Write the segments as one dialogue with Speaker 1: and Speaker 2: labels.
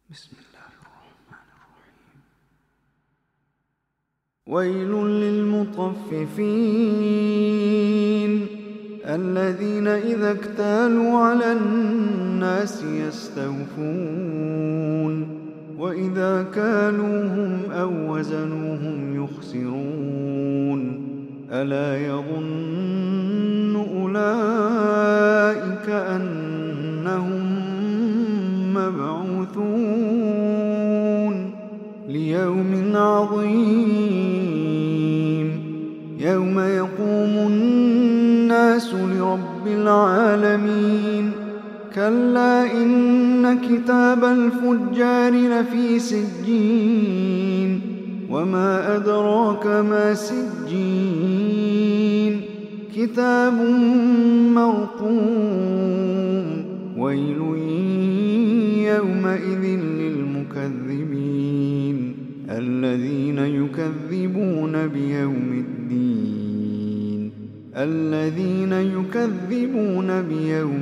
Speaker 1: بسم الله الرحمن الرحيم. ويل للمطففين الذين إذا اكتالوا على الناس يستوفون وإذا كالوهم أو وزنوهم يخسرون ألا يظن أولئك أنهم مبعوثون ليوم عظيم يوم يقوم الناس لرب العالمين كلا إن كتاب الفجار لفي سجين وما أدراك ما سجين كتاب مرقوم ويل يومئذ للمكذبين الذين يكذبون بيوم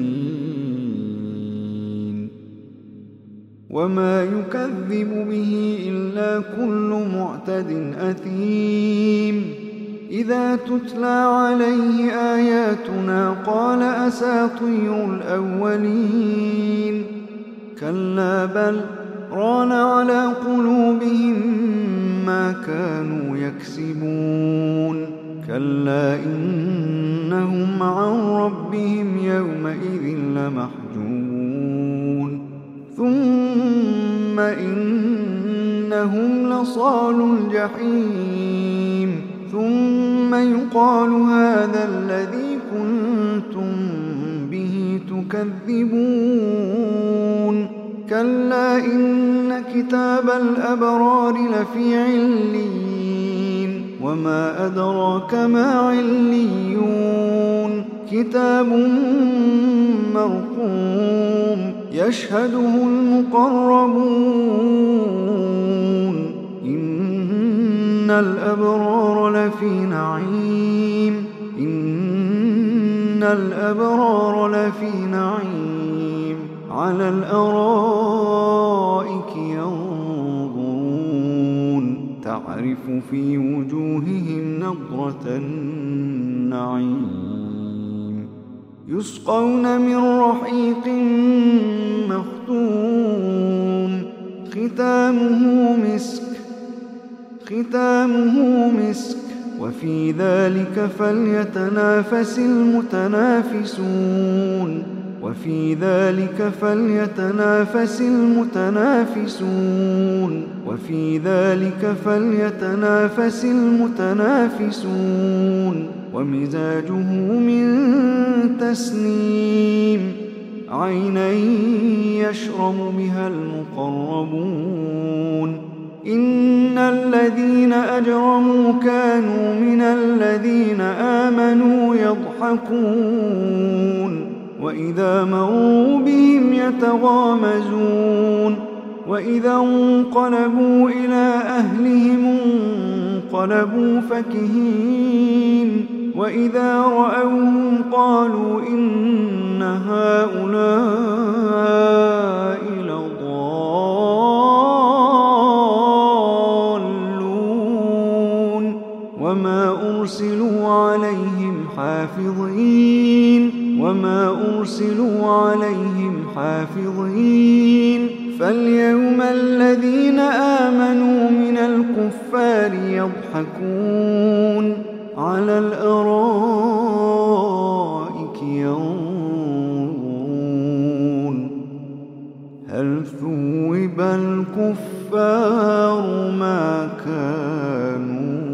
Speaker 1: الدين وما يكذب به إلا كل معتد أثيم إذا تتلى عليه آياتنا قال أساطير الأولين كلا بل ران على قلوبهم ما كانوا يكسبون كلا إنهم عن ربهم يومئذ لمحجوبون ثم إنهم لصالو الجحيم ثم يقال هذا الذي كنتم به تكذبون كلا إن كتاب الأبرار لفي عليين وما أدراك ما عليون كتاب مرقوم يشهده المقربون إن الأبرار لفي نعيم على الأرائك ينظرون تعرف في وجوههم نضرة النعيم يسقون من رحيق مختوم ختامه مسك وفي ذلك فليتنافس المتنافسون ومزاجه من تسنيم عينا يشرب بها المقربون إن الذين أجرموا كانوا من الذين آمنوا يضحكون وإذا مروا بهم يتغامزون وإذا انقلبوا إلى أهلهم انقلبوا فكهين وإذا رأوهم قالوا إن هؤلاء لضالون وما أرسلوا عليهم حافظين فاليوم الذين آمنوا من الكفار يضحكون على الأرائك ينظرون هل ثوب الكفار ما كانوا